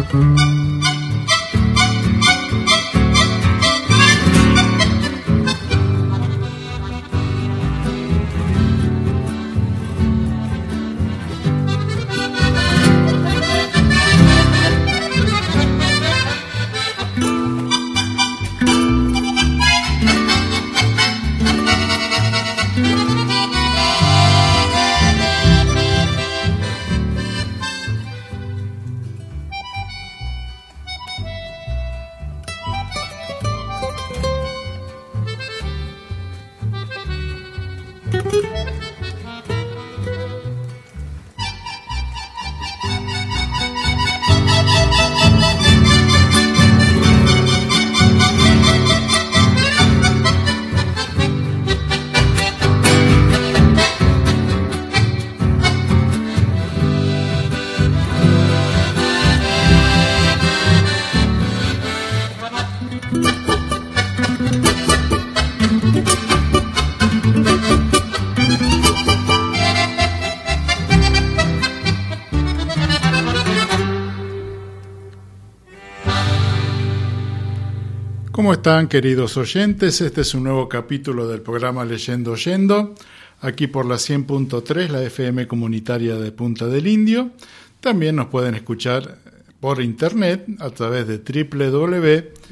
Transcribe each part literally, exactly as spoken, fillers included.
¿Cómo están, queridos oyentes? Este es un nuevo capítulo del programa Leyendo Oyendo, aquí por la cien punto tres, la F M comunitaria de Punta del Indio. También nos pueden escuchar por internet a través de doble u doble u doble u punto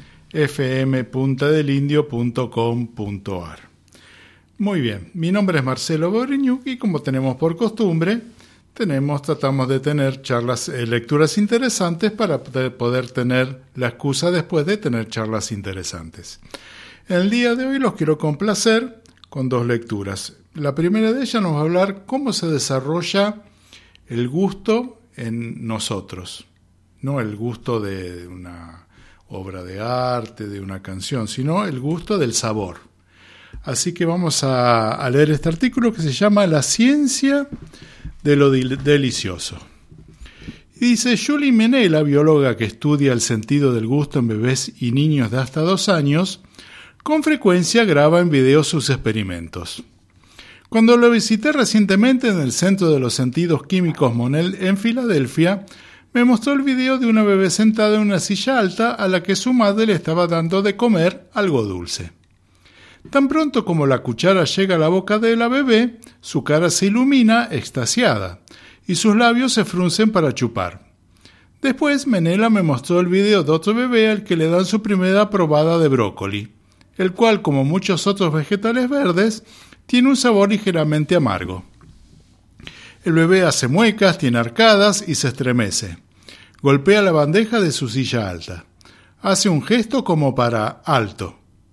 f m punta del indio punto com punto a r. Muy bien, mi nombre es Marcelo Boriñuk y como tenemos por costumbre, tenemos, tratamos de tener charlas, eh, lecturas interesantes para poder tener la excusa después de tener charlas interesantes. En el día de hoy los quiero complacer con dos lecturas. La primera de ellas nos va a hablar cómo se desarrolla el gusto en nosotros. No el gusto de una obra de arte, de una canción, sino el gusto del sabor. Así que vamos a, a leer este artículo que se llama La ciencia de lo delicioso. Y dice: Julie Menela, bióloga que estudia el sentido del gusto en bebés y niños de hasta dos años, con frecuencia graba en video sus experimentos. Cuando lo visité recientemente en el Centro de los Sentidos Químicos Monell en Filadelfia, me mostró el video de una bebé sentada en una silla alta a la que su madre le estaba dando de comer algo dulce. Tan pronto como la cuchara llega a la boca de la bebé, su cara se ilumina extasiada y sus labios se fruncen para chupar. Después, Menela me mostró el video de otro bebé al que le dan su primera probada de brócoli, el cual, como muchos otros vegetales verdes, tiene un sabor ligeramente amargo. El bebé hace muecas, tiene arcadas y se estremece. Golpea la bandeja de su silla alta. Hace un gesto como para alto.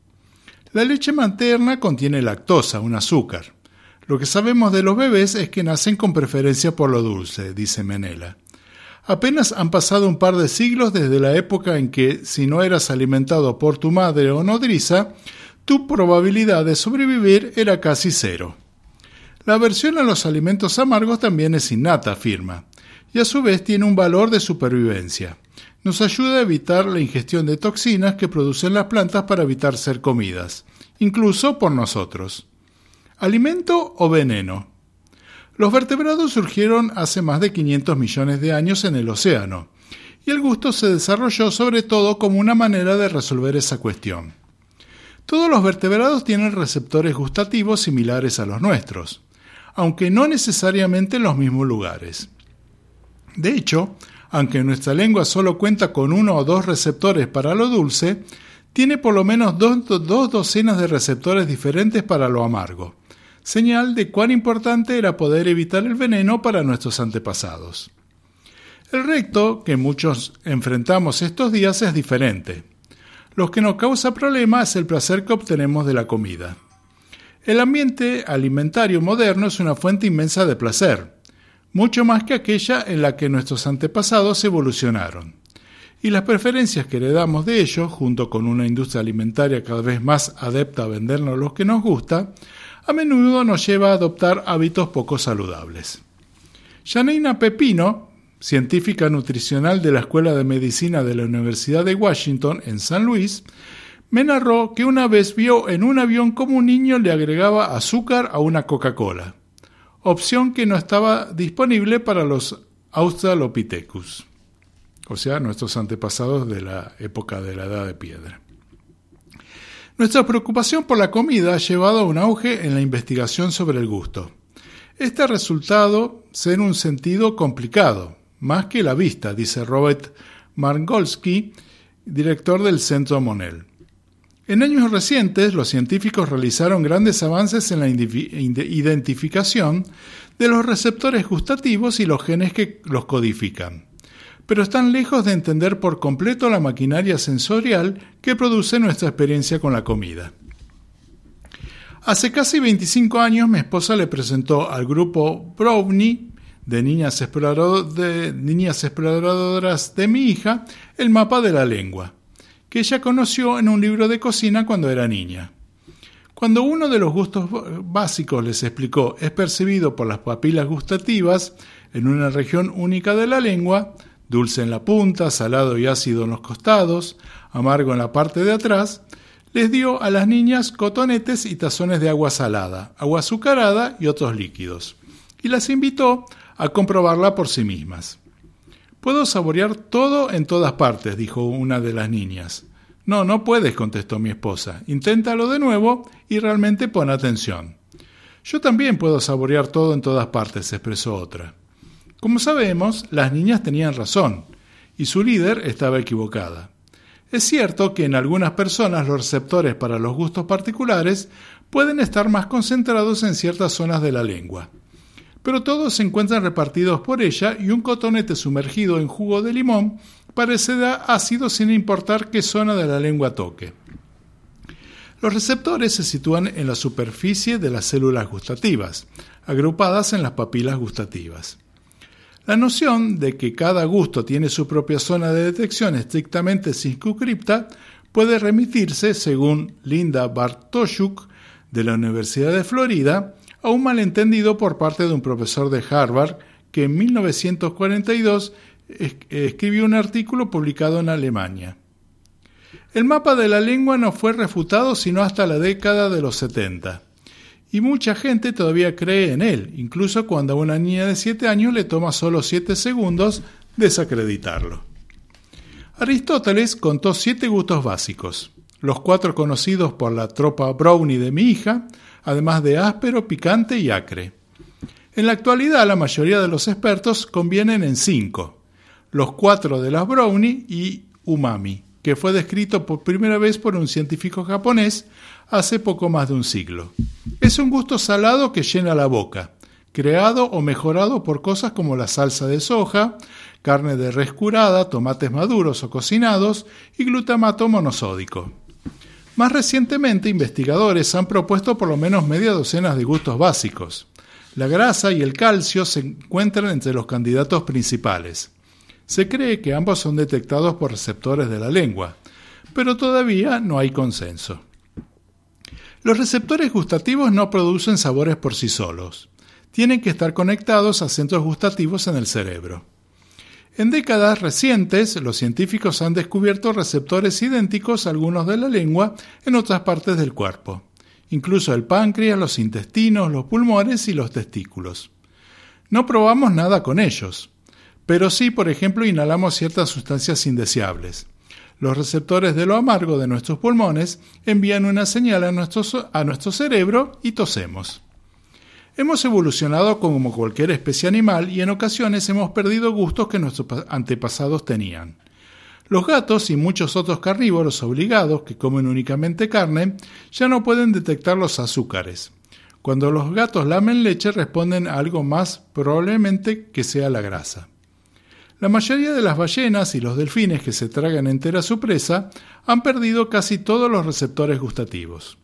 La leche materna contiene lactosa, un azúcar. Lo que sabemos de los bebés es que nacen con preferencia por lo dulce, dice Menela. Apenas han pasado un par de siglos desde la época en que, si no eras alimentado por tu madre o nodriza, tu probabilidad de sobrevivir era casi cero. La aversión a los alimentos amargos también es innata, afirma, y a su vez tiene un valor de supervivencia. Nos ayuda a evitar la ingestión de toxinas que producen las plantas para evitar ser comidas, incluso por nosotros. ¿Alimento o veneno? Los vertebrados surgieron hace más de quinientos millones de años en el océano, y el gusto se desarrolló sobre todo como una manera de resolver esa cuestión. Todos los vertebrados tienen receptores gustativos similares a los nuestros, aunque no necesariamente en los mismos lugares. De hecho, aunque nuestra lengua solo cuenta con uno o dos receptores para lo dulce, tiene por lo menos dos, dos docenas de receptores diferentes para lo amargo, señal de cuán importante era poder evitar el veneno para nuestros antepasados. El reto que muchos enfrentamos estos días es diferente. Lo que nos causa problema es el placer que obtenemos de la comida. El ambiente alimentario moderno es una fuente inmensa de placer, mucho más que aquella en la que nuestros antepasados evolucionaron. Y las preferencias que heredamos de ellos, junto con una industria alimentaria cada vez más adepta a vendernos lo que nos gusta, a menudo nos lleva a adoptar hábitos poco saludables. Janina Pepino, científica nutricional de la Escuela de Medicina de la Universidad de Washington en San Luis, me narró que una vez vio en un avión como un niño le agregaba azúcar a una Coca-Cola, opción que no estaba disponible para los Australopithecus. o sea, nuestros antepasados de la época de la Edad de Piedra. Nuestra preocupación por la comida ha llevado a un auge en la investigación sobre el gusto. Este ha resultado ser un sentido complicado, más que la vista, dice Robert Margolsky, director del Centro Monell. En años recientes, los científicos realizaron grandes avances en la identificación de los receptores gustativos y los genes que los codifican, pero están lejos de entender por completo la maquinaria sensorial que produce nuestra experiencia con la comida. Hace casi veinticinco años mi esposa le presentó al grupo Brownie de niñas, explorador, de niñas exploradoras de mi hija el mapa de la lengua, que ella conoció en un libro de cocina cuando era niña. Cuando uno de los gustos básicos les explicó es percibido por las papilas gustativas en una región única de la lengua, dulce en la punta, salado y ácido en los costados, amargo en la parte de atrás, les dio a las niñas cotonetes y tazones de agua salada, agua azucarada y otros líquidos, y las invitó a comprobarla por sí mismas. «Puedo saborear todo en todas partes», dijo una de las niñas. «No, no puedes», contestó mi esposa. «Inténtalo de nuevo y realmente pon atención». «Yo también puedo saborear todo en todas partes», expresó otra. Como sabemos, las niñas tenían razón, y su líder estaba equivocada. Es cierto que en algunas personas los receptores para los gustos particulares pueden estar más concentrados en ciertas zonas de la lengua, pero todos se encuentran repartidos por ella y un cotonete sumergido en jugo de limón parecerá ácido sin importar qué zona de la lengua toque. Los receptores se sitúan en la superficie de las células gustativas, agrupadas en las papilas gustativas. La noción de que cada gusto tiene su propia zona de detección estrictamente circunscripta puede remitirse, según Linda Bartoshuk, de la Universidad de Florida, a un malentendido por parte de un profesor de Harvard que en mil novecientos cuarenta y dos es- escribió un artículo publicado en Alemania. El mapa de la lengua no fue refutado sino hasta la década de los setenta, y mucha gente todavía cree en él, incluso cuando a una niña de siete años le toma solo siete segundos desacreditarlo. Aristóteles contó siete gustos básicos, los cuatro conocidos por la tropa Brownie de mi hija, además de áspero, picante y acre. En la actualidad, la mayoría de los expertos convienen en cinco, los cuatro de las Brownie y umami, que fue descrito por primera vez por un científico japonés hace poco más de un siglo. Es un gusto salado que llena la boca, creado o mejorado por cosas como la salsa de soja, carne de res curada, tomates maduros o cocinados y glutamato monosódico. Más recientemente, investigadores han propuesto por lo menos media docena de gustos básicos. La grasa y el calcio se encuentran entre los candidatos principales. Se cree que ambos son detectados por receptores de la lengua, pero todavía no hay consenso. Los receptores gustativos no producen sabores por sí solos. Tienen que estar conectados a centros gustativos en el cerebro. En décadas recientes, los científicos han descubierto receptores idénticos a algunos de la lengua en otras partes del cuerpo, incluso el páncreas, los intestinos, los pulmones y los testículos. No probamos nada con ellos, pero sí, por ejemplo, inhalamos ciertas sustancias indeseables. Los receptores de lo amargo de nuestros pulmones envían una señal a nuestro, a nuestro cerebro y tosemos. Hemos evolucionado como cualquier especie animal y en ocasiones hemos perdido gustos que nuestros antepasados tenían. Los gatos y muchos otros carnívoros obligados que comen únicamente carne ya no pueden detectar los azúcares. Cuando los gatos lamen leche responden a algo más, probablemente que sea la grasa. La mayoría de las ballenas y los delfines que se tragan entera su presa han perdido casi todos los receptores gustativos.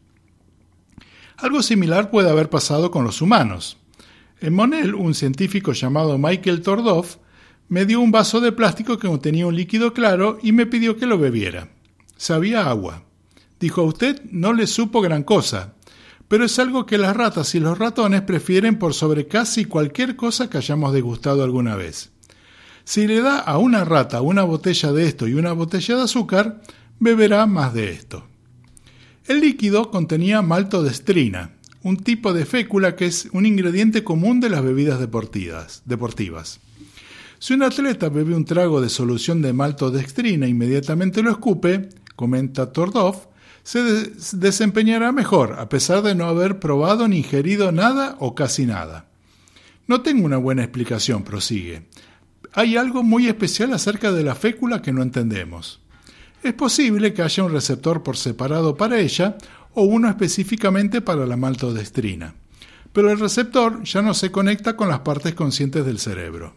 Algo similar puede haber pasado con los humanos. En Monell, un científico llamado Michael Tordoff me dio un vaso de plástico que contenía un líquido claro y me pidió que lo bebiera. Sabía agua. Dijo: a usted no le supo gran cosa, pero es algo que las ratas y los ratones prefieren por sobre casi cualquier cosa que hayamos degustado alguna vez. Si le da a una rata una botella de esto y una botella de azúcar, beberá más de esto. El líquido contenía maltodextrina, un tipo de fécula que es un ingrediente común de las bebidas deportivas. deportivas. Si un atleta bebe un trago de solución de maltodextrina e inmediatamente lo escupe, comenta Tordov, se de- desempeñará mejor, a pesar de no haber probado ni ingerido nada o casi nada. No tengo una buena explicación, prosigue. Hay algo muy especial acerca de la fécula que no entendemos. Es posible que haya un receptor por separado para ella o uno específicamente para la maltodextrina, pero el receptor ya no se conecta con las partes conscientes del cerebro.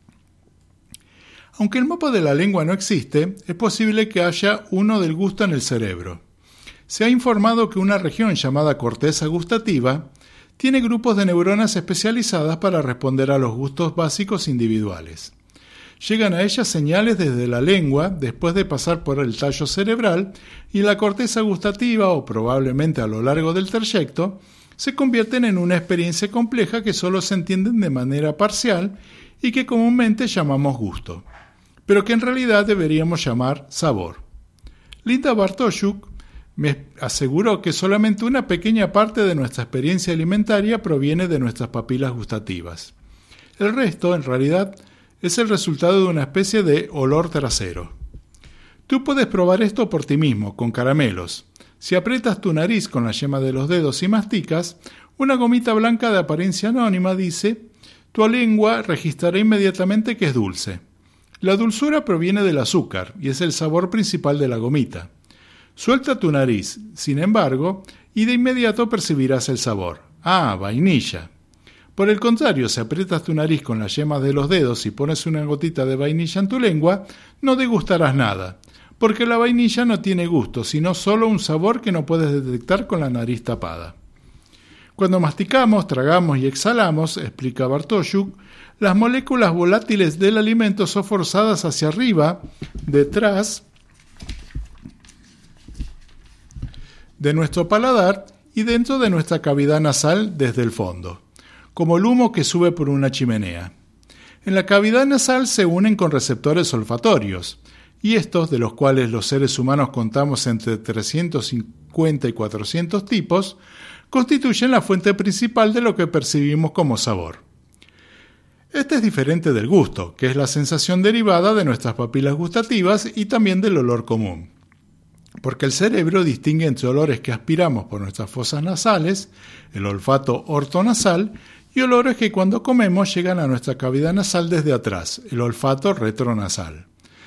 Aunque el mapa de la lengua no existe, es posible que haya uno del gusto en el cerebro. Se ha informado que una región llamada corteza gustativa tiene grupos de neuronas especializadas para responder a los gustos básicos individuales. Llegan a ella señales desde la lengua después de pasar por el tallo cerebral y la corteza gustativa, o probablemente a lo largo del trayecto, se convierten en una experiencia compleja que solo se entienden de manera parcial y que comúnmente llamamos gusto, pero que en realidad deberíamos llamar sabor. Linda Bartoshuk me aseguró que solamente una pequeña parte de nuestra experiencia alimentaria proviene de nuestras papilas gustativas. El resto, en realidad, es el resultado de una especie de olor trasero. Tú puedes probar esto por ti mismo, con caramelos. Si aprietas tu nariz con la yema de los dedos y masticas, una gomita blanca de apariencia anónima dice: tu lengua registrará inmediatamente que es dulce. La dulzura proviene del azúcar y es el sabor principal de la gomita. Suelta tu nariz, sin embargo, y de inmediato percibirás el sabor. Ah, vainilla. Por el contrario, si aprietas tu nariz con las yemas de los dedos y pones una gotita de vainilla en tu lengua, no degustarás nada, porque la vainilla no tiene gusto, sino solo un sabor que no puedes detectar con la nariz tapada. Cuando masticamos, tragamos y exhalamos, explica Bartoshuk, las moléculas volátiles del alimento son forzadas hacia arriba, detrás de nuestro paladar y dentro de nuestra cavidad nasal desde el fondo, como el humo que sube por una chimenea. En la cavidad nasal se unen con receptores olfatorios, y estos, de los cuales los seres humanos contamos entre trescientos cincuenta y cuatrocientos tipos, constituyen la fuente principal de lo que percibimos como sabor. Este es diferente del gusto, que es la sensación derivada de nuestras papilas gustativas y también del olor común, porque el cerebro distingue entre olores que aspiramos por nuestras fosas nasales, el olfato ortonasal, y olores que cuando comemos llegan a nuestra cavidad nasal desde atrás, el olfato retronasal,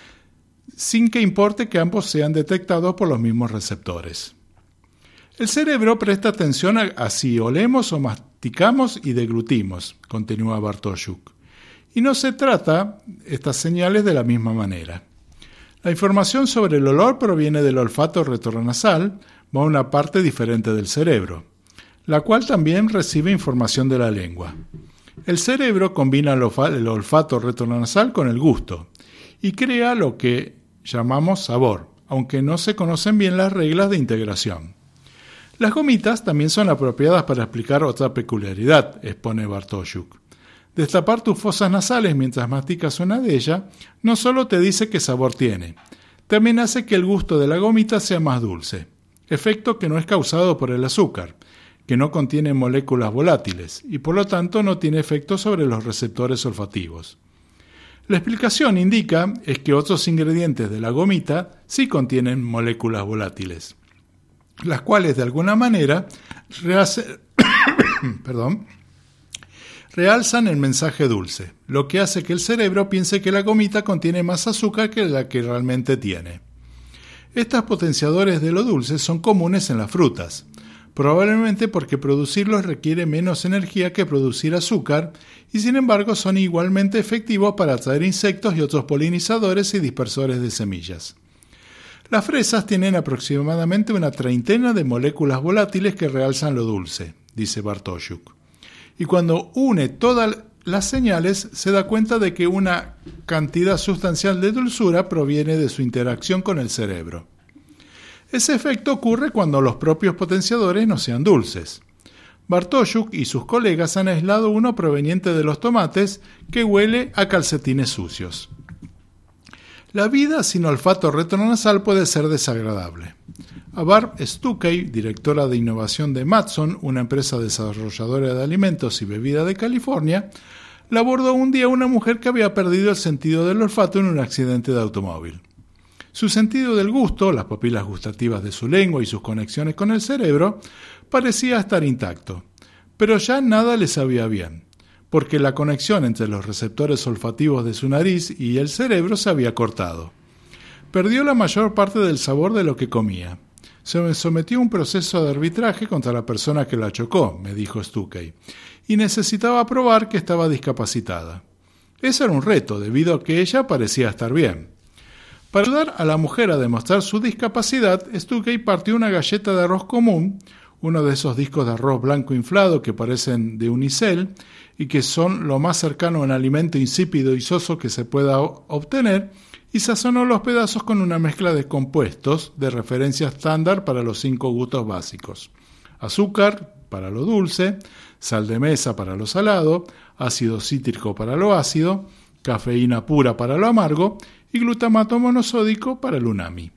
sin que importe que ambos sean detectados por los mismos receptores. El cerebro presta atención a, a si olemos o masticamos y deglutimos, continúa Bartoshuk, y no se trata estas señales de la misma manera. La información sobre el olor proviene del olfato retronasal, va a una parte diferente del cerebro, la cual también recibe información de la lengua. El cerebro combina el, olfa- el olfato retronasal con el gusto y crea lo que llamamos sabor, aunque no se conocen bien las reglas de integración. Las gomitas también son apropiadas para explicar otra peculiaridad, expone Bartoshuk. Destapar tus fosas nasales mientras masticas una de ellas no solo te dice qué sabor tiene, también hace que el gusto de la gomita sea más dulce, efecto que no es causado por el azúcar, que no contiene moléculas volátiles y por lo tanto no tiene efecto sobre los receptores olfativos. La explicación indica es que otros ingredientes de la gomita sí contienen moléculas volátiles, las cuales de alguna manera rehace, perdón, realzan el mensaje dulce, lo que hace que el cerebro piense que la gomita contiene más azúcar que la que realmente tiene. Estos potenciadores de lo dulce son comunes en las frutas, probablemente porque producirlos requiere menos energía que producir azúcar y sin embargo son igualmente efectivos para atraer insectos y otros polinizadores y dispersores de semillas. Las fresas tienen aproximadamente una treintena de moléculas volátiles que realzan lo dulce, dice Bartoshuk. Y cuando une todas las señales, se da cuenta de que una cantidad sustancial de dulzura proviene de su interacción con el cerebro. Ese efecto ocurre cuando los propios potenciadores no sean dulces. Bartoshuk y sus colegas han aislado uno proveniente de los tomates que huele a calcetines sucios. La vida sin olfato retronasal puede ser desagradable. A Barb Stuckey, directora de innovación de Matson, una empresa desarrolladora de alimentos y bebidas de California, la abordó un día una mujer que había perdido el sentido del olfato en un accidente de automóvil. Su sentido del gusto, las papilas gustativas de su lengua y sus conexiones con el cerebro, parecía estar intacto, pero ya nada le sabía bien, porque la conexión entre los receptores olfativos de su nariz y el cerebro se había cortado. Perdió la mayor parte del sabor de lo que comía. Se sometió a un proceso de arbitraje contra la persona que la chocó, me dijo Stuckey, y necesitaba probar que estaba discapacitada. Ese era un reto, debido a que ella parecía estar bien. Para ayudar a la mujer a demostrar su discapacidad, Stuckey partió una galleta de arroz común, uno de esos discos de arroz blanco inflado que parecen de unicel y que son lo más cercano a un alimento insípido y soso que se pueda obtener, y sazonó los pedazos con una mezcla de compuestos de referencia estándar para los cinco gustos básicos: azúcar para lo dulce, sal de mesa para lo salado, ácido cítrico para lo ácido, cafeína pura para lo amargo y glutamato monosódico para el umami.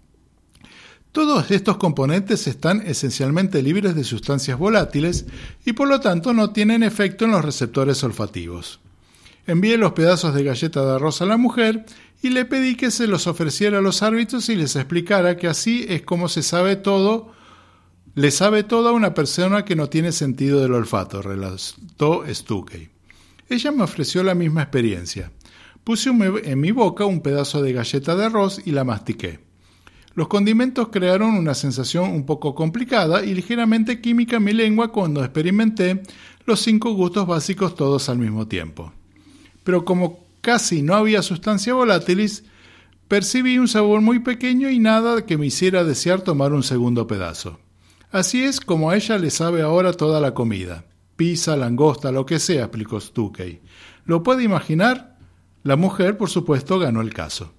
Todos estos componentes están esencialmente libres de sustancias volátiles y por lo tanto no tienen efecto en los receptores olfativos. Envié los pedazos de galleta de arroz a la mujer y le pedí que se los ofreciera a los árbitros y les explicara que así es como se sabe todo, le sabe todo a una persona que no tiene sentido del olfato, relató Stuckey. Ella me ofreció la misma experiencia. Puse en mi boca un pedazo de galleta de arroz y la mastiqué. Los condimentos crearon una sensación un poco complicada y ligeramente química en mi lengua cuando experimenté los cinco gustos básicos todos al mismo tiempo. Pero como casi no había sustancia volátilis, percibí un sabor muy pequeño y nada que me hiciera desear tomar un segundo pedazo. Así es como a ella le sabe ahora toda la comida. Pizza, langosta, lo que sea, explicó Stuckey. ¿Lo puede imaginar? La mujer, por supuesto, ganó el caso.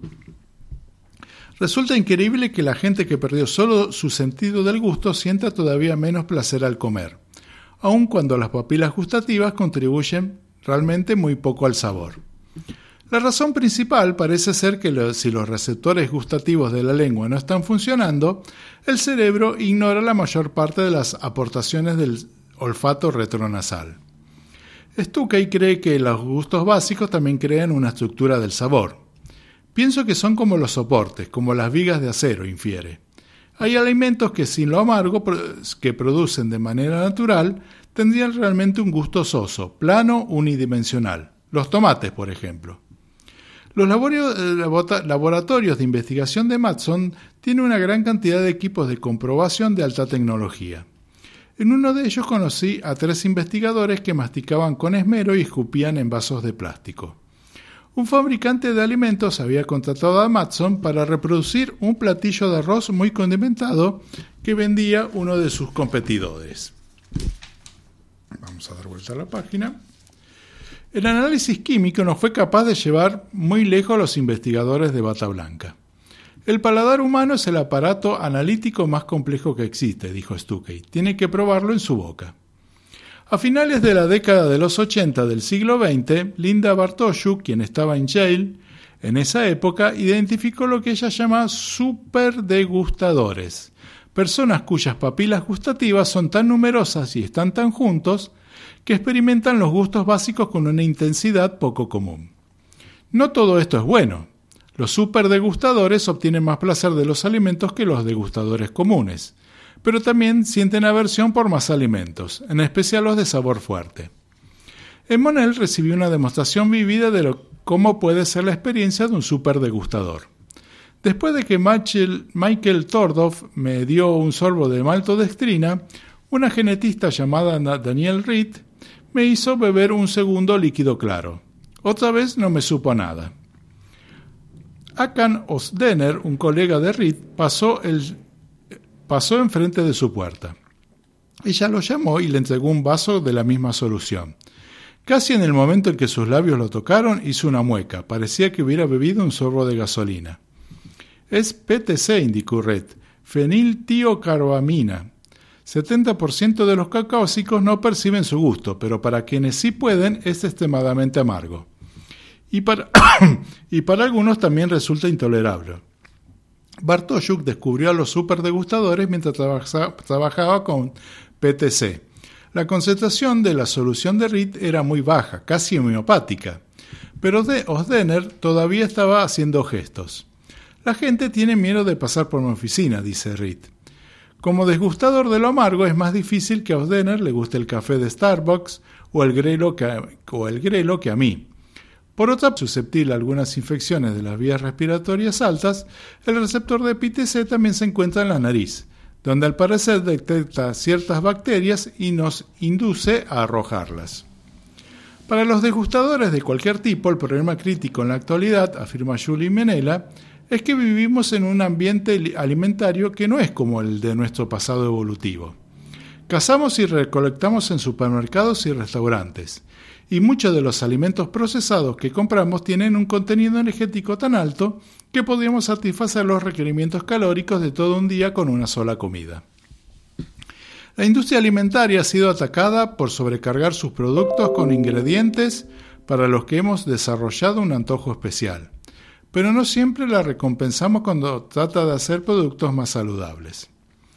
Resulta increíble que la gente que perdió solo su sentido del gusto sienta todavía menos placer al comer, aun cuando las papilas gustativas contribuyen realmente muy poco al sabor. La razón principal parece ser que lo, si los receptores gustativos de la lengua no están funcionando, el cerebro ignora la mayor parte de las aportaciones del olfato retronasal. Stuckey cree que los gustos básicos también crean una estructura del sabor. Pienso que son como los soportes, como las vigas de acero, infiere. Hay alimentos que sin lo amargo que producen de manera natural tendrían realmente un gusto soso, plano, unidimensional. Los tomates, por ejemplo. Los laboratorios de investigación de Matson tienen una gran cantidad de equipos de comprobación de alta tecnología. En uno de ellos conocí a tres investigadores que masticaban con esmero y escupían en vasos de plástico. Un fabricante de alimentos había contratado a Matson para reproducir un platillo de arroz muy condimentado que vendía uno de sus competidores. Vamos a dar vuelta a la página. El análisis químico no fue capaz de llevar muy lejos a los investigadores de bata blanca. El paladar humano es el aparato analítico más complejo que existe, dijo Stuckey. Tiene que probarlo en su boca. A finales de la década de los ochenta del siglo veinte, Linda Bartoshuk, quien estaba en Yale en esa época, identificó lo que ella llama superdegustadores, personas cuyas papilas gustativas son tan numerosas y están tan juntos que experimentan los gustos básicos con una intensidad poco común. No todo esto es bueno. Los superdegustadores obtienen más placer de los alimentos que los degustadores comunes, pero también sienten aversión por más alimentos, en especial los de sabor fuerte. En Monell recibí una demostración vívida de lo, cómo puede ser la experiencia de un superdegustador. Después de que Michael, Michael Tordoff me dio un sorbo de maltodextrina, una genetista llamada Danielle Reed me hizo beber un segundo líquido claro. Otra vez no me supo nada. Akan Osdener, un colega de Reed, pasó, el, pasó enfrente de su puerta. Ella lo llamó y le entregó un vaso de la misma solución. Casi en el momento en que sus labios lo tocaron, hizo una mueca. Parecía que hubiera bebido un sorbo de gasolina. Es P T C, indicó Reed, feniltiocarbamina. setenta por ciento de los caucásicos no perciben su gusto, pero para quienes sí pueden es extremadamente amargo. Y para, y para algunos también resulta intolerable. Bartoshuk descubrió a los superdegustadores mientras trabaja, trabajaba con P T C. La concentración de la solución de Reed era muy baja, casi homeopática, pero Ozdemir todavía estaba haciendo gestos. La gente tiene miedo de pasar por mi oficina, dice Reed. Como desgustador de lo amargo, es más difícil que a Ozdemir le guste el café de Starbucks o el grelo que a, o el grelo que a mí. Por otra parte, susceptible a algunas infecciones de las vías respiratorias altas, el receptor de P T C también se encuentra en la nariz, donde al parecer detecta ciertas bacterias y nos induce a arrojarlas. Para los degustadores de cualquier tipo, el problema crítico en la actualidad, afirma Julie Menela, es que vivimos en un ambiente alimentario que no es como el de nuestro pasado evolutivo. Cazamos y recolectamos en supermercados y restaurantes, y muchos de los alimentos procesados que compramos tienen un contenido energético tan alto que podríamos satisfacer los requerimientos calóricos de todo un día con una sola comida. La industria alimentaria ha sido atacada por sobrecargar sus productos con ingredientes para los que hemos desarrollado un antojo especial, pero no siempre la recompensamos cuando trata de hacer productos más saludables.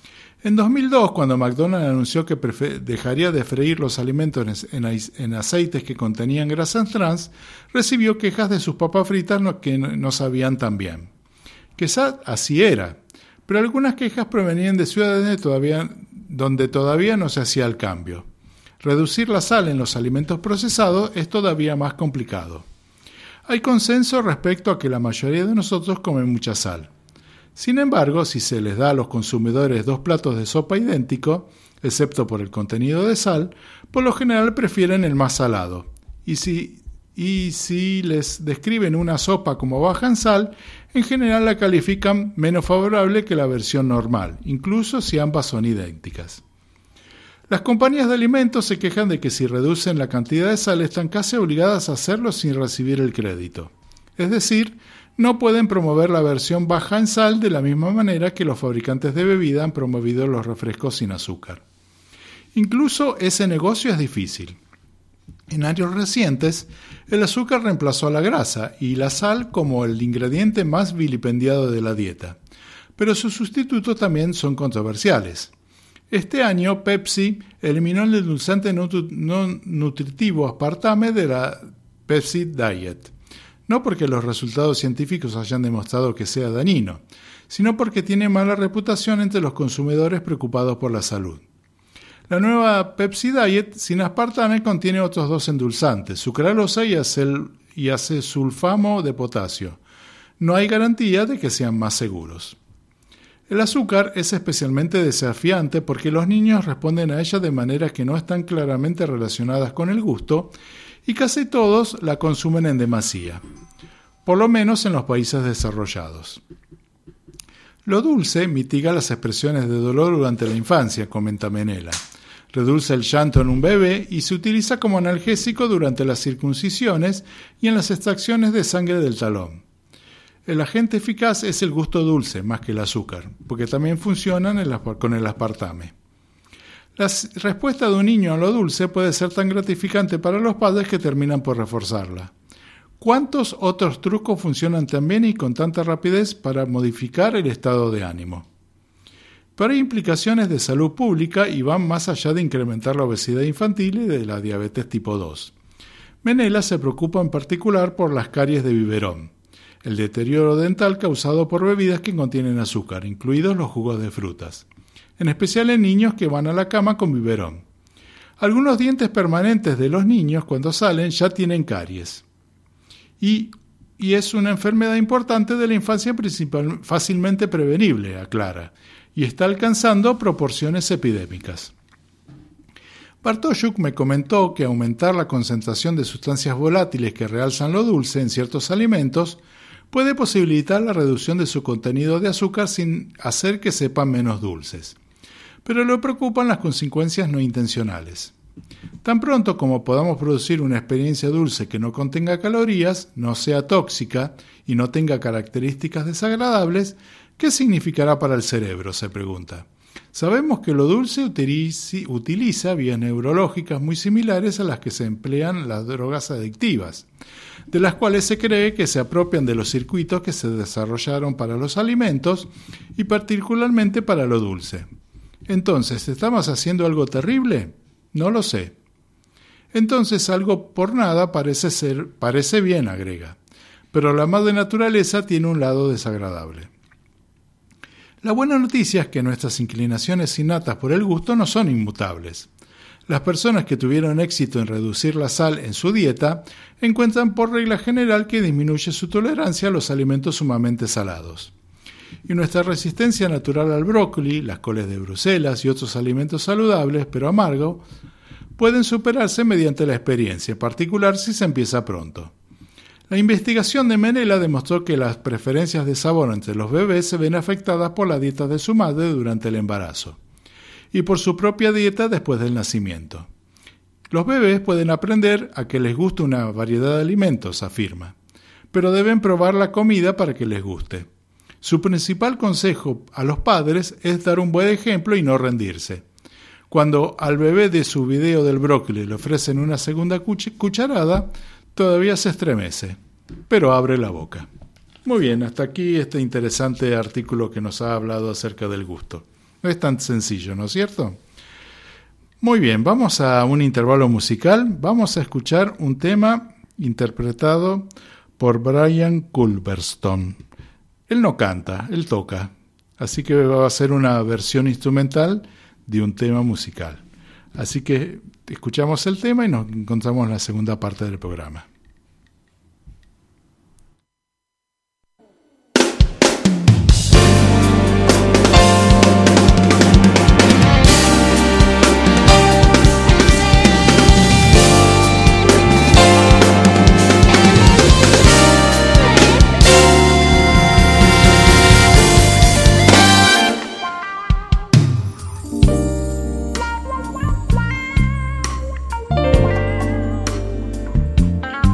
En dos mil dos, cuando McDonald's anunció que prefer- dejaría de freír los alimentos en, en, en aceites que contenían grasas trans, recibió quejas de sus papas fritas no, que no, no sabían tan bien. Quizás así era, pero algunas quejas provenían de ciudades de todavía, donde todavía no se hacía el cambio. Reducir la sal en los alimentos procesados es todavía más complicado. Hay consenso respecto a que la mayoría de nosotros comen mucha sal. Sin embargo, si se les da a los consumidores dos platos de sopa idénticos, excepto por el contenido de sal, por lo general prefieren el más salado. Y si, y si les describen una sopa como baja en sal, en general la califican menos favorable que la versión normal, incluso si ambas son idénticas. Las compañías de alimentos se quejan de que si reducen la cantidad de sal están casi obligadas a hacerlo sin recibir el crédito. Es decir, no pueden promover la versión baja en sal de la misma manera que los fabricantes de bebida han promovido los refrescos sin azúcar. Incluso ese negocio es difícil. En años recientes, el azúcar reemplazó a la grasa y la sal como el ingrediente más vilipendiado de la dieta, pero sus sustitutos también son controversiales. Este año, Pepsi eliminó el endulzante no nutritivo aspartame de la Pepsi Diet. No porque los resultados científicos hayan demostrado que sea dañino, sino porque tiene mala reputación entre los consumidores preocupados por la salud. La nueva Pepsi Diet sin aspartame contiene otros dos endulzantes, sucralosa y, acel, y acesulfamo de potasio. No hay garantía de que sean más seguros. El azúcar es especialmente desafiante porque los niños responden a ella de maneras que no están claramente relacionadas con el gusto y casi todos la consumen en demasía, por lo menos en los países desarrollados. Lo dulce mitiga las expresiones de dolor durante la infancia, comenta Menela. Reduce el llanto en un bebé y se utiliza como analgésico durante las circuncisiones y en las extracciones de sangre del talón. El agente eficaz es el gusto dulce más que el azúcar, porque también funcionan con el aspartame. La respuesta de un niño a lo dulce puede ser tan gratificante para los padres que terminan por reforzarla. ¿Cuántos otros trucos funcionan tan bien y con tanta rapidez para modificar el estado de ánimo? Pero hay implicaciones de salud pública y van más allá de incrementar la obesidad infantil y de la diabetes tipo dos. Menela se preocupa en particular por las caries de biberón, el deterioro dental causado por bebidas que contienen azúcar, incluidos los jugos de frutas, en especial en niños que van a la cama con biberón. Algunos dientes permanentes de los niños cuando salen ya tienen caries. Y, y es una enfermedad importante de la infancia principal, fácilmente prevenible, aclara, y está alcanzando proporciones epidémicas. Bartoszuk me comentó que aumentar la concentración de sustancias volátiles que realzan lo dulce en ciertos alimentos puede posibilitar la reducción de su contenido de azúcar sin hacer que sepan menos dulces. Pero le preocupan las consecuencias no intencionales. Tan pronto como podamos producir una experiencia dulce que no contenga calorías, no sea tóxica y no tenga características desagradables, ¿qué significará para el cerebro?, se pregunta. Sabemos que lo dulce utiliza, utiliza vías neurológicas muy similares a las que se emplean las drogas adictivas, de las cuales se cree que se apropian de los circuitos que se desarrollaron para los alimentos y particularmente para lo dulce. Entonces, ¿estamos haciendo algo terrible? No lo sé. Entonces algo por nada parece ser, parece bien, agrega. Pero la madre naturaleza tiene un lado desagradable. La buena noticia es que nuestras inclinaciones innatas por el gusto no son inmutables. Las personas que tuvieron éxito en reducir la sal en su dieta encuentran por regla general que disminuye su tolerancia a los alimentos sumamente salados. Y nuestra resistencia natural al brócoli, las coles de Bruselas y otros alimentos saludables pero amargos pueden superarse mediante la experiencia, en particular si se empieza pronto. La investigación de Menela demostró que las preferencias de sabor entre los bebés se ven afectadas por la dieta de su madre durante el embarazo y por su propia dieta después del nacimiento. Los bebés pueden aprender a que les guste una variedad de alimentos, afirma, pero deben probar la comida para que les guste. Su principal consejo a los padres es dar un buen ejemplo y no rendirse. Cuando al bebé de su video del brócoli le ofrecen una segunda cuch- cucharada, todavía se estremece, pero abre la boca. Muy bien, hasta aquí este interesante artículo que nos ha hablado acerca del gusto. No es tan sencillo, ¿no es cierto? Muy bien, vamos a un intervalo musical. Vamos a escuchar un tema interpretado por Brian Culverstone. Él no canta, él toca. Así que va a ser una versión instrumental de un tema musical. Así que escuchamos el tema y nos encontramos en la segunda parte del programa. Bye.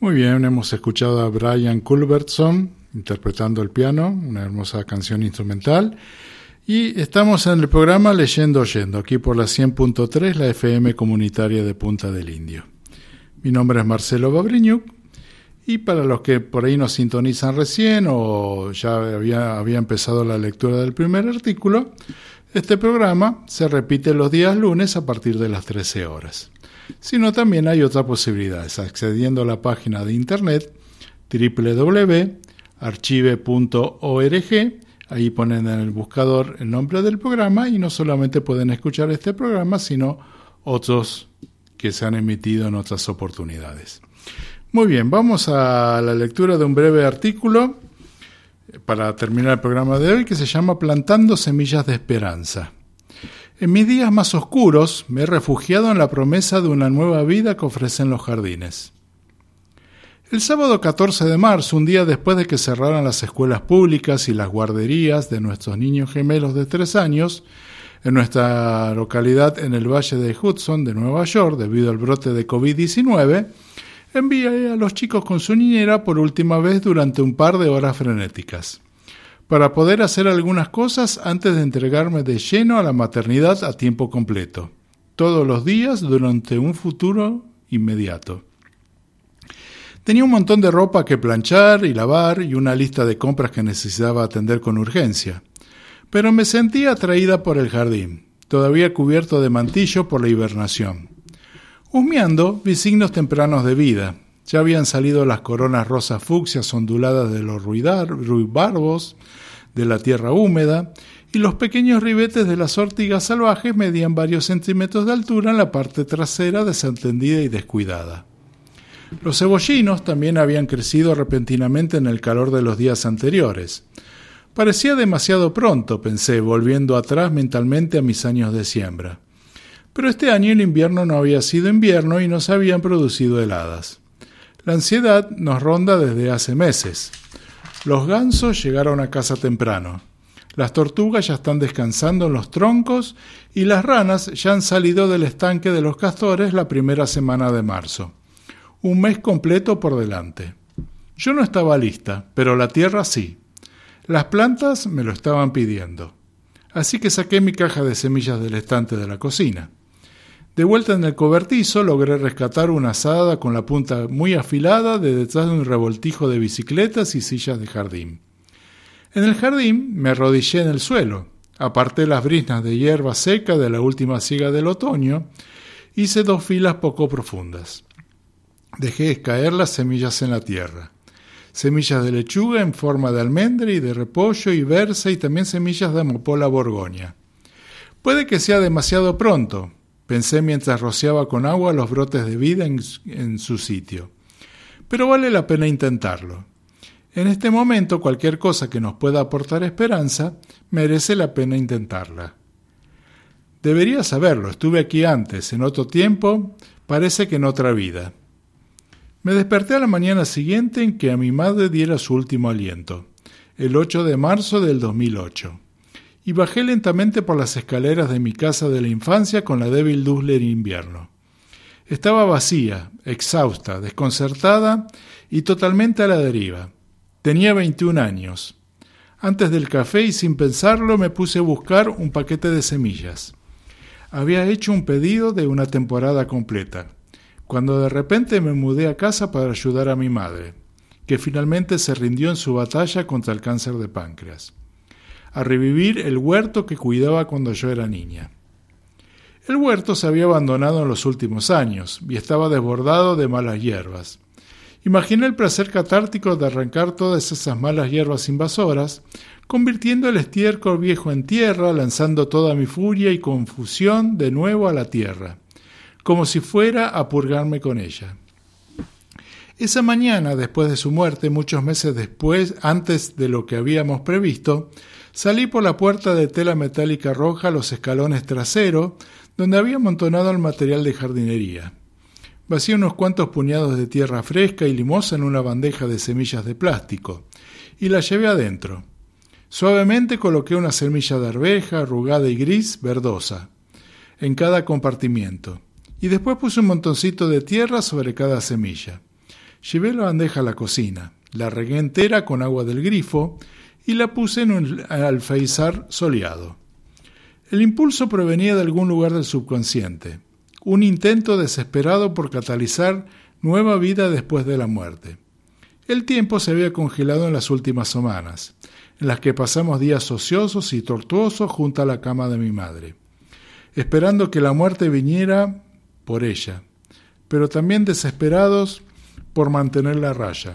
Muy bien, hemos escuchado a Brian Culbertson interpretando el piano, una hermosa canción instrumental. Y estamos en el programa Leyendo Oyendo, aquí por la cien punto tres, la F M comunitaria de Punta del Indio. Mi nombre es Marcelo Babriñuk, y para los que por ahí nos sintonizan recién o ya había, había empezado la lectura del primer artículo, este programa se repite los días lunes a partir de las trece horas. Sino también hay otras posibilidades, accediendo a la página de internet doble u doble u doble u punto archive punto org. Ahí ponen en el buscador el nombre del programa y no solamente pueden escuchar este programa, sino otros que se han emitido en otras oportunidades. Muy bien, vamos a la lectura de un breve artículo para terminar el programa de hoy que se llama Plantando semillas de esperanza. En mis días más oscuros me he refugiado en la promesa de una nueva vida que ofrecen los jardines. El sábado catorce de marzo, un día después de que cerraran las escuelas públicas y las guarderías de nuestros niños gemelos de tres años, en nuestra localidad en el Valle de Hudson de Nueva York, debido al brote de covid diecinueve, envié a los chicos con su niñera por última vez durante un par de horas frenéticas, para poder hacer algunas cosas antes de entregarme de lleno a la maternidad a tiempo completo, todos los días durante un futuro inmediato. Tenía un montón de ropa que planchar y lavar y una lista de compras que necesitaba atender con urgencia, pero me sentía atraída por el jardín, todavía cubierto de mantillo por la hibernación. Husmeando, vi signos tempranos de vida. Ya habían salido las coronas rosas fucsias onduladas de los ruibarbos, de la tierra húmeda, y los pequeños ribetes de las ortigas salvajes medían varios centímetros de altura en la parte trasera desatendida y descuidada. Los cebollinos también habían crecido repentinamente en el calor de los días anteriores. Parecía demasiado pronto, pensé, volviendo atrás mentalmente a mis años de siembra. Pero este año el invierno no había sido invierno y no se habían producido heladas. La ansiedad nos ronda desde hace meses. Los gansos llegaron a casa temprano. Las tortugas ya están descansando en los troncos y las ranas ya han salido del estanque de los castores la primera semana de marzo. Un mes completo por delante. Yo no estaba lista, pero la tierra sí. Las plantas me lo estaban pidiendo. Así que saqué mi caja de semillas del estante de la cocina. De vuelta en el cobertizo logré rescatar una azada con la punta muy afilada de detrás de un revoltijo de bicicletas y sillas de jardín. En el jardín me arrodillé en el suelo, aparté las briznas de hierba seca de la última siega del otoño, hice dos filas poco profundas. Dejé caer las semillas en la tierra. Semillas de lechuga en forma de almendra y de repollo y berza y también semillas de amapola borgoña. Puede que sea demasiado pronto, pensé mientras rociaba con agua los brotes de vida en, en su sitio. Pero vale la pena intentarlo. En este momento cualquier cosa que nos pueda aportar esperanza merece la pena intentarla. Debería saberlo, estuve aquí antes, en otro tiempo, parece que en otra vida. Me desperté a la mañana siguiente en que a mi madre diera su último aliento, el ocho de marzo del dos mil ocho. Y bajé lentamente por las escaleras de mi casa de la infancia con la débil luz del invierno. Estaba vacía, exhausta, desconcertada y totalmente a la deriva. Tenía veintiún años. Antes del café y sin pensarlo me puse a buscar un paquete de semillas. Había hecho un pedido de una temporada completa, cuando de repente me mudé a casa para ayudar a mi madre, que finalmente se rindió en su batalla contra el cáncer de páncreas, a revivir el huerto que cuidaba cuando yo era niña. El huerto se había abandonado en los últimos años y estaba desbordado de malas hierbas. Imaginé el placer catártico de arrancar todas esas malas hierbas invasoras, convirtiendo el estiércol viejo en tierra, lanzando toda mi furia y confusión de nuevo a la tierra, como si fuera a purgarme con ella. Esa mañana, después de su muerte, muchos meses después, antes de lo que habíamos previsto, salí por la puerta de tela metálica roja a los escalones traseros, donde había amontonado el material de jardinería. Vacié unos cuantos puñados de tierra fresca y limosa en una bandeja de semillas de plástico, y la llevé adentro. Suavemente coloqué una semilla de arveja, arrugada y gris, verdosa, en cada compartimiento, y después puse un montoncito de tierra sobre cada semilla. Llevé la bandeja a la cocina, la regué entera con agua del grifo y la puse en un alféizar soleado. El impulso provenía de algún lugar del subconsciente, un intento desesperado por catalizar nueva vida después de la muerte. El tiempo se había congelado en las últimas semanas, en las que pasamos días ociosos y tortuosos junto a la cama de mi madre, esperando que la muerte viniera por ella, pero también desesperados por mantenerla a raya.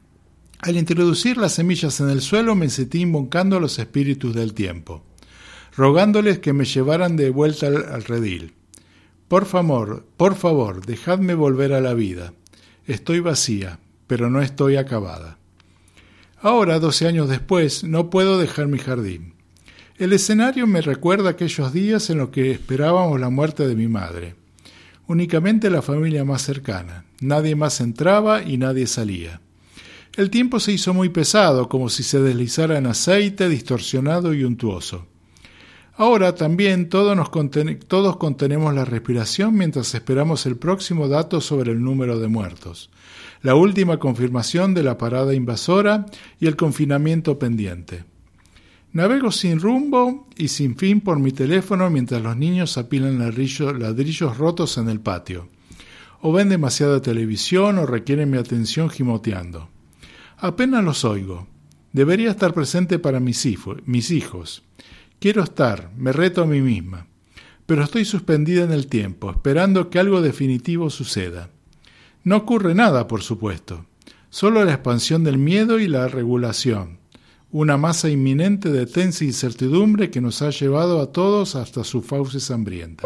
Al introducir las semillas en el suelo me sentí invocando a los espíritus del tiempo, rogándoles que me llevaran de vuelta al, al redil. Por favor, por favor, dejadme volver a la vida. Estoy vacía, pero no estoy acabada. Ahora, doce años después, no puedo dejar mi jardín. El escenario me recuerda aquellos días en los que esperábamos la muerte de mi madre. Únicamente la familia más cercana. Nadie más entraba y nadie salía. El tiempo se hizo muy pesado, como si se deslizara en aceite distorsionado y untuoso. Ahora también todos, nos conten- todos contenemos la respiración mientras esperamos el próximo dato sobre el número de muertos, la última confirmación de la parada invasora y el confinamiento pendiente. Navego sin rumbo y sin fin por mi teléfono mientras los niños apilan ladrillos, ladrillos rotos en el patio, o ven demasiada televisión o requieren mi atención gimoteando. Apenas los oigo. Debería estar presente para mis, hijos, mis hijos. Quiero estar, me reto a mí misma, pero estoy suspendida en el tiempo, esperando que algo definitivo suceda. No ocurre nada, por supuesto, solo la expansión del miedo y la regulación, una masa inminente de tensa incertidumbre que nos ha llevado a todos hasta sus fauces hambrientas.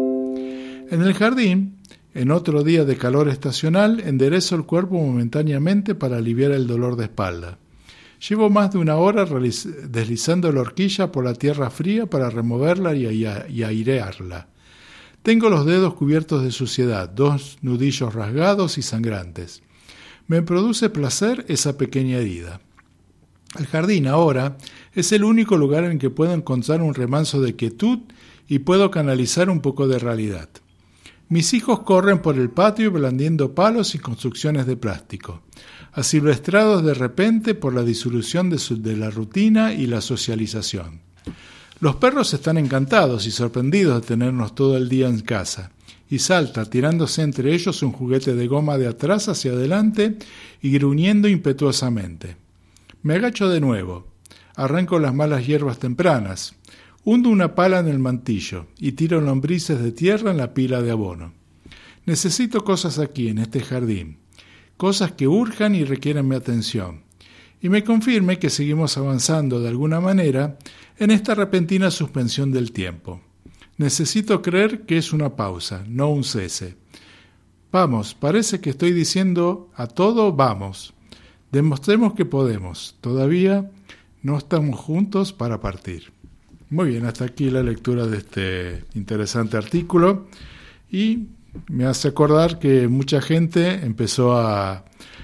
En el jardín, en otro día de calor estacional, enderezo el cuerpo momentáneamente para aliviar el dolor de espalda. Llevo más de una hora deslizando la horquilla por la tierra fría para removerla y airearla. Tengo los dedos cubiertos de suciedad, dos nudillos rasgados y sangrantes. Me produce placer esa pequeña herida. El jardín ahora es el único lugar en que puedo encontrar un remanso de quietud y puedo canalizar un poco de realidad. Mis hijos corren por el patio blandiendo palos y construcciones de plástico, asilvestrados de repente por la disolución de, su, de la rutina y la socialización. Los perros están encantados y sorprendidos de tenernos todo el día en casa, y salta, tirándose entre ellos un juguete de goma de atrás hacia adelante y gruñendo impetuosamente. Me agacho de nuevo, arranco las malas hierbas tempranas, hundo una pala en el mantillo y tiro lombrices de tierra en la pila de abono. Necesito cosas aquí, en este jardín, cosas que urjan y requieren mi atención, y me confirme que seguimos avanzando de alguna manera en esta repentina suspensión del tiempo. Necesito creer que es una pausa, no un cese. Vamos, parece que estoy diciendo a todo vamos. Demostremos que podemos. Todavía no estamos juntos para partir. Muy bien, hasta aquí la lectura de este interesante artículo y me hace acordar que mucha gente empezó a,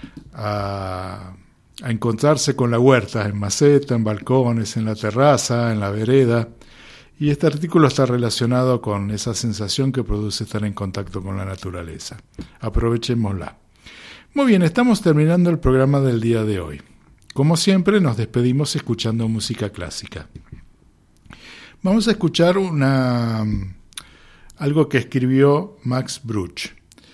a, a encontrarse con la huerta, en maceta, en balcones, en la terraza, en la vereda, y este artículo está relacionado con esa sensación que produce estar en contacto con la naturaleza. Aprovechémosla. Muy bien, estamos terminando el programa del día de hoy. Como siempre, nos despedimos escuchando música clásica. Vamos a escuchar una, algo que escribió Max Bruch.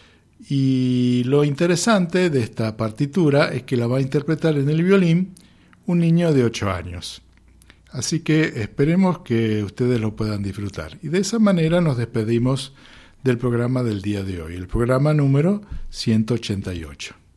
Y lo interesante de esta partitura es que la va a interpretar en el violín un niño de ocho años. Así que esperemos que ustedes lo puedan disfrutar. Y de esa manera nos despedimos del programa del día de hoy, el programa número ciento ochenta y ocho.